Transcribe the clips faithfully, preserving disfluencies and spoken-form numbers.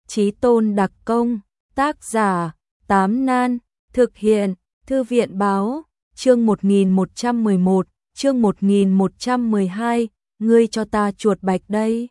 Chí tôn đặc công, tác giả, Tám Nan, thực hiện, Thư viện báo, chương một nghìn một trăm mười một, chương một nghìn một trăm mười hai, ngươi cho ta chuột bạch đây.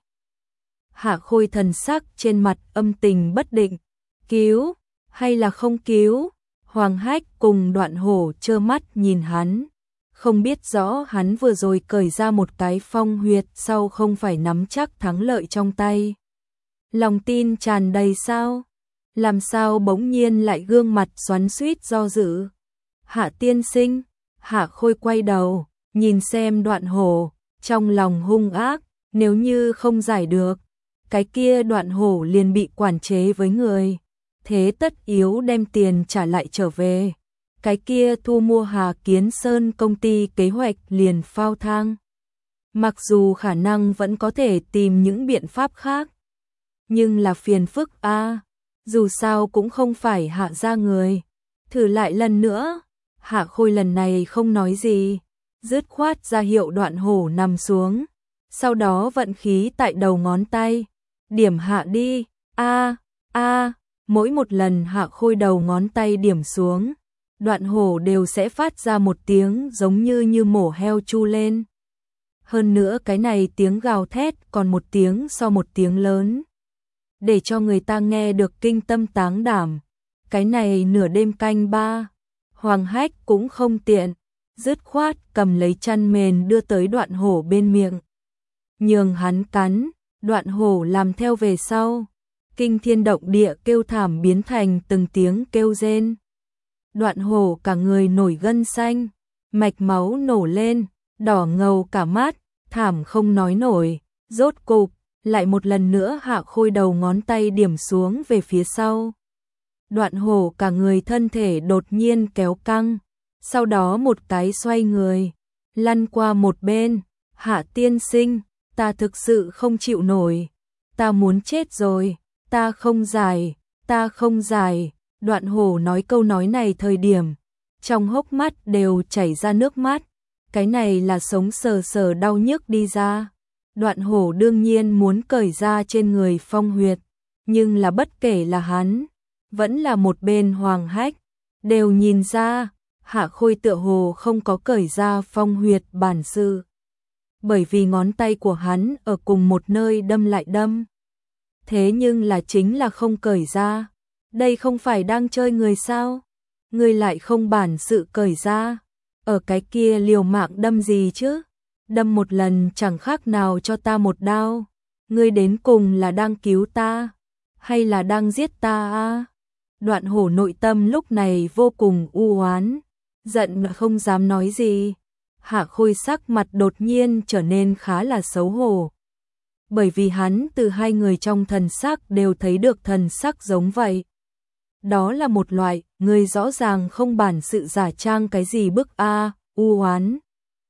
Hạ Khôi thần sắc trên mặt âm tình bất định, cứu, hay là không cứu, Hoàng Hách cùng Đoạn Hổ trơ mắt nhìn hắn. Không biết rõ hắn vừa rồi cởi ra một cái phong huyệt sau không phải nắm chắc thắng lợi trong tay. Lòng tin tràn đầy sao? Làm sao bỗng nhiên lại gương mặt xoắn xuýt do dự? Hạ tiên sinh, Hạ Khôi quay đầu, nhìn xem Đoạn Hổ, trong lòng hung ác, nếu như không giải được, cái kia Đoạn Hổ liền bị quản chế với người, thế tất yếu đem tiền trả lại trở về. Cái kia thu mua Hà Kiến Sơn công ty kế hoạch liền phao thang. Mặc dù khả năng vẫn có thể tìm những biện pháp khác, nhưng là phiền phức a, à, dù sao cũng không phải Hạ gia người. Thử lại lần nữa. Hạ Khôi lần này không nói gì, dứt khoát ra hiệu Đoạn Hổ nằm xuống, sau đó vận khí tại đầu ngón tay, điểm hạ đi, a a, mỗi một lần Hạ Khôi đầu ngón tay điểm xuống, Đoạn Hổ đều sẽ phát ra một tiếng giống như như mổ heo chu lên. Hơn nữa cái này tiếng gào thét còn một tiếng so một tiếng lớn, để cho người ta nghe được kinh tâm táng đảm. Cái này nửa đêm canh ba, Hoàng Hách cũng không tiện, dứt khoát cầm lấy chăn mền đưa tới Đoạn Hổ bên miệng, nhường hắn cắn. Đoạn Hổ làm theo về sau, kinh thiên động địa kêu thảm biến thành từng tiếng kêu rên. Đoạn Hổ cả người nổi gân xanh, mạch máu nổ lên, đỏ ngầu cả mắt, thảm không nói nổi. Rốt cục lại một lần nữa Hạ Khôi đầu ngón tay điểm xuống về phía sau. Đoạn Hổ cả người thân thể đột nhiên kéo căng, sau đó một cái xoay người, lăn qua một bên. Hạ tiên sinh, ta thực sự không chịu nổi, ta muốn chết rồi, ta không giải, ta không giải. Đoạn Hổ nói câu nói này thời điểm, trong hốc mắt đều chảy ra nước mắt, cái này là sống sờ sờ đau nhức đi ra. Đoạn Hổ đương nhiên muốn cởi ra trên người phong huyệt, nhưng là bất kể là hắn, vẫn là một bên Hoàng Hách, đều nhìn ra, Hạ Khôi tựa hồ không có cởi ra phong huyệt bản sự. Bởi vì ngón tay của hắn ở cùng một nơi đâm lại đâm. Thế nhưng là chính là không cởi ra. Đây không phải đang chơi người sao? Người lại không bản sự cởi ra. Ở cái kia liều mạng đâm gì chứ? Đâm một lần chẳng khác nào cho ta một đao. Ngươi đến cùng là đang cứu ta, hay là đang giết ta a? Đoạn Hổ nội tâm lúc này vô cùng u oán, giận mà không dám nói gì. Hạ Khôi sắc mặt đột nhiên trở nên khá là xấu hổ, bởi vì hắn từ hai người trong thần sắc đều thấy được thần sắc giống vậy. Đó là một loại, người rõ ràng không bản sự giả trang cái gì bức a, u oán.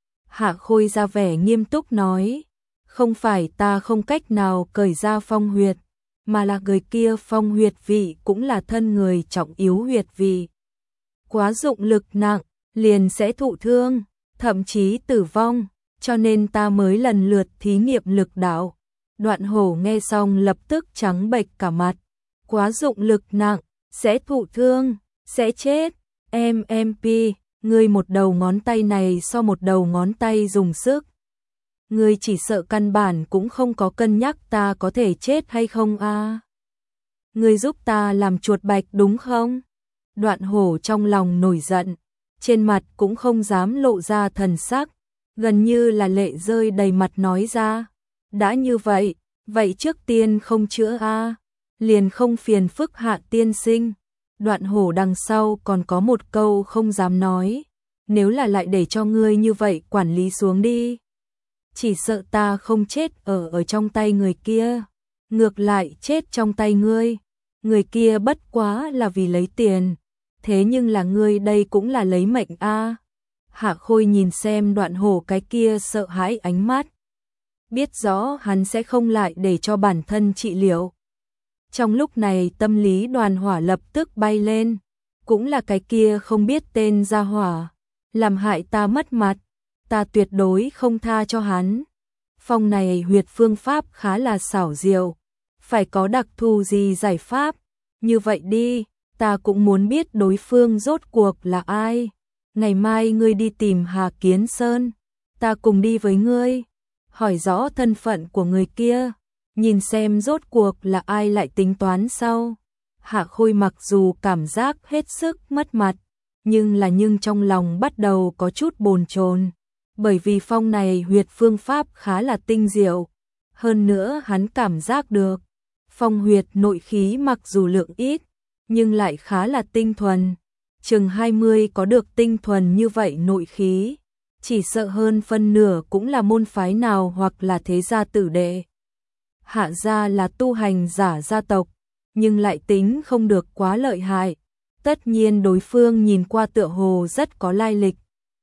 Hạ Khôi ra vẻ nghiêm túc nói, không phải ta không cách nào cởi ra phong huyệt, mà là người kia phong huyệt vị cũng là thân người trọng yếu huyệt vị. Quá dụng lực nặng, liền sẽ thụ thương, thậm chí tử vong, cho nên ta mới lần lượt thí nghiệm lực đạo. Đoạn Hổ nghe xong lập tức trắng bệch cả mặt. Quá dụng lực nặng, sẽ thụ thương, sẽ chết. Em em pi, ngươi một đầu ngón tay này so một đầu ngón tay dùng sức. Ngươi chỉ sợ căn bản cũng không có cân nhắc ta có thể chết hay không a. À? Ngươi giúp ta làm chuột bạch đúng không? Đoạn Hổ trong lòng nổi giận, trên mặt cũng không dám lộ ra thần sắc, gần như là lệ rơi đầy mặt nói ra. Đã như vậy, vậy trước tiên không chữa a, à? Liền không phiền phức Hạ tiên sinh. Đoạn Hổ đằng sau còn có một câu không dám nói, nếu là lại để cho ngươi như vậy quản lý xuống đi, chỉ sợ ta không chết ở ở trong tay người kia, ngược lại chết trong tay ngươi. Người kia bất quá là vì lấy tiền, thế nhưng là ngươi đây cũng là lấy mệnh a. À. Hạ Khôi nhìn xem Đoạn Hổ cái kia sợ hãi ánh mắt, biết rõ hắn sẽ không lại để cho bản thân trị liệu. Trong lúc này tâm lý Đoàn Hỏa lập tức bay lên, cũng là cái kia không biết tên gia hỏa, làm hại ta mất mặt, ta tuyệt đối không tha cho hắn. Phong này huyệt phương pháp khá là xảo diệu, phải có đặc thù gì giải pháp. Như vậy đi, ta cũng muốn biết đối phương rốt cuộc là ai. Ngày mai ngươi đi tìm Hà Kiến Sơn, ta cùng đi với ngươi, hỏi rõ thân phận của người kia, nhìn xem rốt cuộc là ai lại tính toán sau. Hạ Khôi mặc dù cảm giác hết sức mất mặt, nhưng là nhưng trong lòng bắt đầu có chút bồn chồn, bởi vì phong này huyệt phương pháp khá là tinh diệu. Hơn nữa hắn cảm giác được, phong huyệt nội khí mặc dù lượng ít, nhưng lại khá là tinh thuần. Chừng hai mươi có được tinh thuần như vậy nội khí, chỉ sợ hơn phân nửa cũng là môn phái nào hoặc là thế gia tử đệ. Hạ gia là tu hành giả gia tộc, nhưng lại tính không được quá lợi hại. Tất nhiên đối phương nhìn qua tựa hồ rất có lai lịch.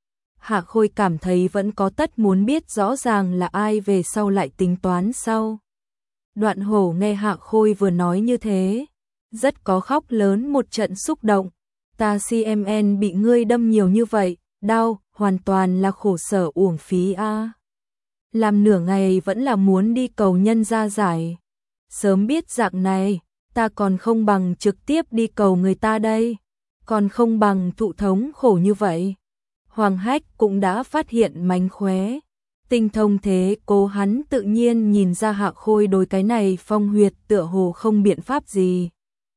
Hạ Khôi cảm thấy vẫn có tất muốn biết rõ ràng là ai về sau lại tính toán sau. Đoạn Hổ nghe Hạ Khôi vừa nói như thế, rất có khóc lớn một trận xúc động. Ta xê em en bị ngươi đâm nhiều như vậy, đau, hoàn toàn là khổ sở uổng phí a. À. Làm nửa ngày vẫn là muốn đi cầu nhân ra giải. Sớm biết dạng này, ta còn không bằng trực tiếp đi cầu người ta đây, còn không bằng thụ thống khổ như vậy. Hoàng Hách cũng đã phát hiện mánh khóe, tinh thông thế cố hắn tự nhiên nhìn ra Hạ Khôi đối cái này phong huyệt tựa hồ không biện pháp gì.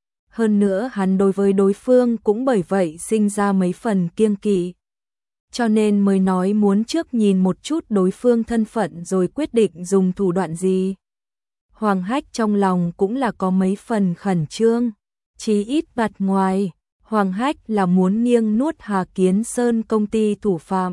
Hơn nữa hắn đối với đối phương cũng bởi vậy sinh ra mấy phần kiêng kỵ. Cho nên mới nói muốn trước nhìn một chút đối phương thân phận rồi quyết định dùng thủ đoạn gì. Hoàng Hách trong lòng cũng là có mấy phần khẩn trương, chí ít mặt ngoài, Hoàng Hách là muốn nghiêng nuốt Hà Kiến Sơn công ty thủ phạm.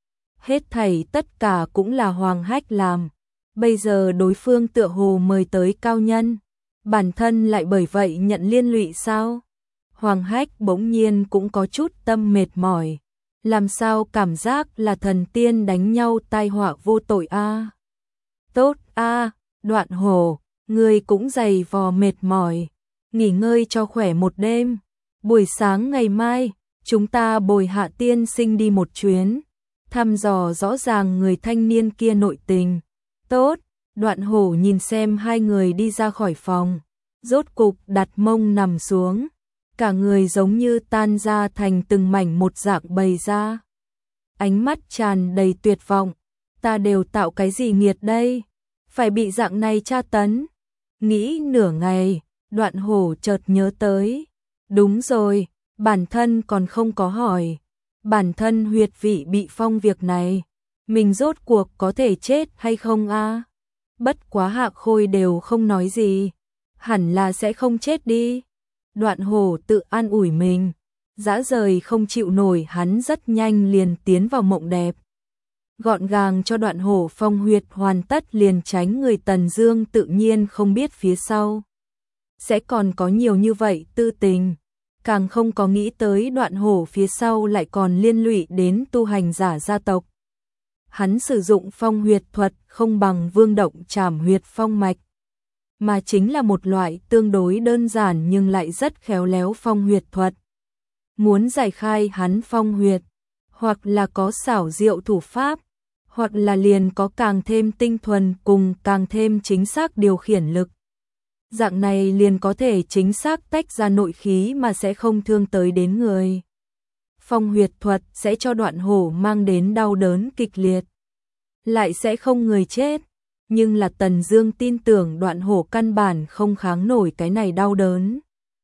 Hết thảy tất cả cũng là Hoàng Hách làm, bây giờ đối phương tựa hồ mời tới cao nhân, bản thân lại bởi vậy nhận liên lụy sao? Hoàng Hách bỗng nhiên cũng có chút tâm mệt mỏi, làm sao cảm giác là thần tiên đánh nhau tai họa vô tội a. À? Tốt a, à, Đoạn Hổ, ngươi cũng dày vò mệt mỏi, nghỉ ngơi cho khỏe một đêm. Buổi sáng ngày mai, chúng ta bồi Hạ tiên sinh đi một chuyến, thăm dò rõ ràng người thanh niên kia nội tình. Tốt, Đoạn Hổ nhìn xem hai người đi ra khỏi phòng, rốt cục đặt mông nằm xuống, cả người giống như tan ra thành từng mảnh một dạng bầy ra. Ánh mắt tràn đầy tuyệt vọng, ta đều tạo cái gì nghiệt đây, phải bị dạng này tra tấn. Nghĩ nửa ngày, Đoạn Hổ chợt nhớ tới, đúng rồi, bản thân còn không có hỏi, bản thân huyệt vị bị phong việc này, mình rốt cuộc có thể chết hay không a? À? Bất quá Hạ Khôi đều không nói gì, hẳn là sẽ không chết đi. Đoạn Hổ tự an ủi mình, dã rời không chịu nổi hắn rất nhanh liền tiến vào mộng đẹp. Gọn gàng cho Đoạn Hổ phong huyệt hoàn tất liền tránh người Tần Dương tự nhiên không biết phía sau sẽ còn có nhiều như vậy tư tình, càng không có nghĩ tới Đoạn Hổ phía sau lại còn liên lụy đến tu hành giả gia tộc. Hắn sử dụng phong huyệt thuật không bằng Vương Động Trảm huyệt phong mạch, mà chính là một loại tương đối đơn giản nhưng lại rất khéo léo phong huyệt thuật. Muốn giải khai hắn phong huyệt, hoặc là có xảo diệu thủ pháp, hoặc là liền có càng thêm tinh thuần cùng càng thêm chính xác điều khiển lực. Dạng này liền có thể chính xác tách ra nội khí mà sẽ không thương tới đến người. Phong huyệt thuật sẽ cho Đoạn Hổ mang đến đau đớn kịch liệt, lại sẽ không người chết, nhưng là Tần Dương tin tưởng Đoạn Hổ căn bản không kháng nổi cái này đau đớn.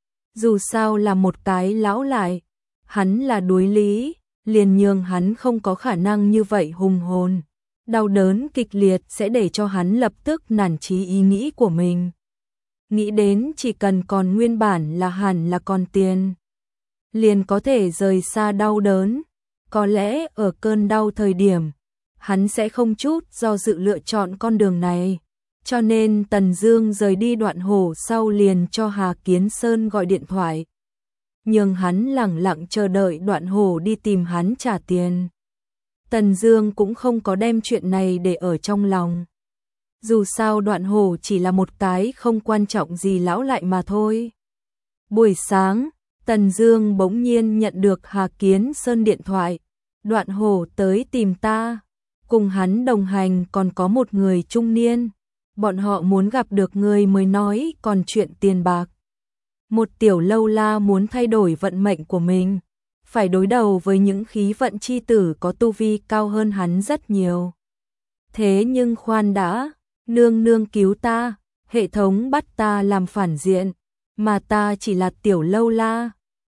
Dù sao là một cái lão lại, hắn là đuối lý, liền nhường hắn không có khả năng như vậy hùng hồn. Đau đớn kịch liệt sẽ để cho hắn lập tức nản chí ý nghĩ của mình. Nghĩ đến chỉ cần còn nguyên bản là hẳn là còn tiền, liền có thể rời xa đau đớn. Có lẽ ở cơn đau thời điểm, hắn sẽ không chút do dự lựa chọn con đường này. Cho nên Tần Dương rời đi Đoạn Hổ sau liền cho Hà Kiến Sơn gọi điện thoại, nhưng hắn lẳng lặng chờ đợi Đoạn Hổ đi tìm hắn trả tiền. Tần Dương cũng không có đem chuyện này để ở trong lòng. Dù sao Đoạn Hổ chỉ là một cái không quan trọng gì lão lại mà thôi. Buổi sáng, Tần Dương bỗng nhiên nhận được Hà Kiến Sơn điện thoại. Đoạn Hổ tới tìm ta, cùng hắn đồng hành còn có một người trung niên. bọn họ muốn gặp được người mới nói còn chuyện tiền bạc. Một tiểu lâu la muốn thay đổi vận mệnh của mình, phải đối đầu với những khí vận chi tử có tu vi cao hơn hắn rất nhiều. Thế nhưng khoan đã, nương nương cứu ta, hệ thống bắt ta làm phản diện, mà ta chỉ là tiểu lâu la,